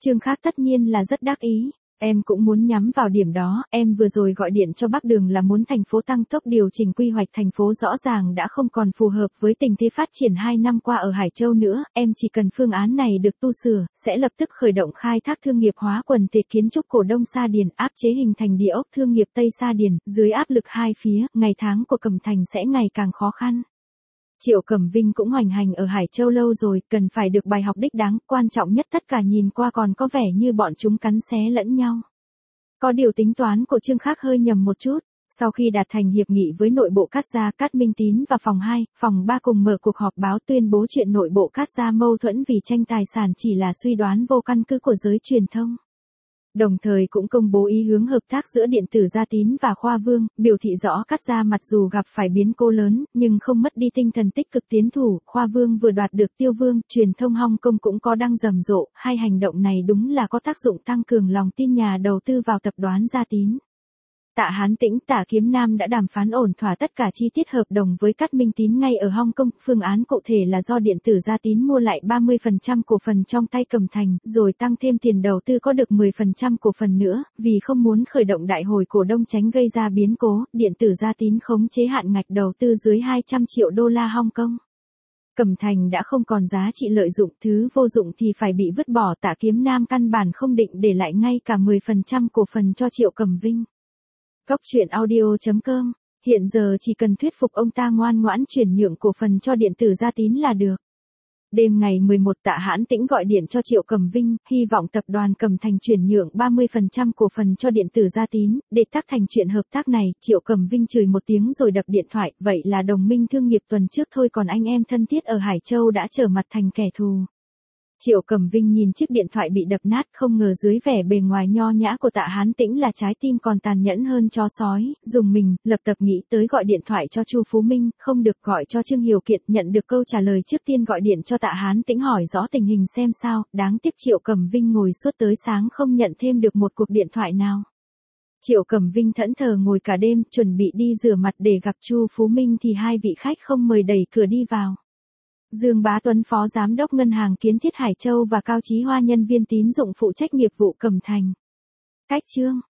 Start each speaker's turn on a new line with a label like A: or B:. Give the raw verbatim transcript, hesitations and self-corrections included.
A: Trương Khác tất nhiên là rất đắc ý. Em cũng muốn nhắm vào điểm đó, em vừa rồi gọi điện cho Bắc Đường là muốn thành phố tăng tốc điều chỉnh quy hoạch thành phố, rõ ràng đã không còn phù hợp với tình thế phát triển hai năm qua ở Hải Châu nữa, em chỉ cần phương án này được tu sửa, sẽ lập tức khởi động khai thác thương nghiệp hóa quần thể kiến trúc cổ Đông Sa Điền, áp chế hình thành địa ốc thương nghiệp Tây Sa Điền, dưới áp lực hai phía, ngày tháng của Cẩm Thành sẽ ngày càng khó khăn. Triệu Cẩm Vinh cũng hoành hành ở Hải Châu lâu rồi, cần phải được bài học đích đáng, quan trọng nhất tất cả nhìn qua còn có vẻ như bọn chúng cắn xé lẫn nhau. Có điều tính toán của Trương Khác hơi nhầm một chút, sau khi đạt thành hiệp nghị với nội bộ Cát Gia, Cát Minh Tín và phòng hai, phòng ba cùng mở cuộc họp báo tuyên bố chuyện nội bộ Cát Gia mâu thuẫn vì tranh tài sản chỉ là suy đoán vô căn cứ của giới truyền thông. Đồng thời cũng công bố ý hướng hợp tác giữa Điện tử Gia Tín và Khoa Vương, biểu thị rõ Cát Gia mặc dù gặp phải biến cố lớn, nhưng không mất đi tinh thần tích cực tiến thủ. Khoa Vương vừa đoạt được Tiêu Vương, truyền thông Hong Kong cũng có đăng rầm rộ, hai hành động này đúng là có tác dụng tăng cường lòng tin nhà đầu tư vào tập đoàn Gia Tín. Tạ Hán Tĩnh, Tạ Kiếm Nam đã đàm phán ổn thỏa tất cả chi tiết hợp đồng với Cát Minh Tín ngay ở Hong Kong, phương án cụ thể là do Điện tử Gia Tín mua lại ba mươi phần trăm cổ phần trong tay Cẩm Thành, rồi tăng thêm tiền đầu tư có được mười phần trăm cổ phần nữa, vì không muốn khởi động đại hội cổ đông tránh gây ra biến cố, Điện tử Gia Tín khống chế hạn ngạch đầu tư dưới hai trăm triệu đô la Hong Kong. Cẩm Thành đã không còn giá trị lợi dụng, thứ vô dụng thì phải bị vứt bỏ. Tạ Kiếm Nam căn bản không định để lại ngay cả mười phần trăm cổ phần cho Triệu Cẩm Vinh. Góc truyện audio chấm com, hiện giờ chỉ cần thuyết phục ông ta ngoan ngoãn chuyển nhượng cổ phần cho Điện tử Gia Tín là được. Đêm ngày mười một, Tạ Hán Tĩnh gọi điện cho Triệu Cẩm Vinh, hy vọng tập đoàn Cẩm Thành chuyển nhượng ba mươi phần trăm cổ phần cho Điện tử Gia Tín, để tác thành chuyện hợp tác này. Triệu Cẩm Vinh chửi một tiếng rồi đập điện thoại, vậy là đồng minh thương nghiệp tuần trước thôi, còn anh em thân thiết ở Hải Châu đã trở mặt thành kẻ thù. Triệu Cẩm Vinh nhìn chiếc điện thoại bị đập nát, không ngờ dưới vẻ bề ngoài nho nhã của Tạ Hán Tĩnh là trái tim còn tàn nhẫn hơn chó sói, dùng mình, lập tập nghĩ tới gọi điện thoại cho Chu Phú Minh, không được gọi cho Trương Hiểu Kiệt, nhận được câu trả lời trước tiên gọi điện cho Tạ Hán Tĩnh hỏi rõ tình hình xem sao, đáng tiếc Triệu Cẩm Vinh ngồi suốt tới sáng không nhận thêm được một cuộc điện thoại nào. Triệu Cẩm Vinh thẫn thờ ngồi cả đêm, chuẩn bị đi rửa mặt để gặp Chu Phú Minh thì hai vị khách không mời đẩy cửa đi vào. Dương Bá Tuấn, Phó Giám đốc Ngân hàng Kiến Thiết Hải Châu và Cao Chí Hoa, nhân viên tín dụng phụ trách nghiệp vụ Cẩm Thành. Cách chương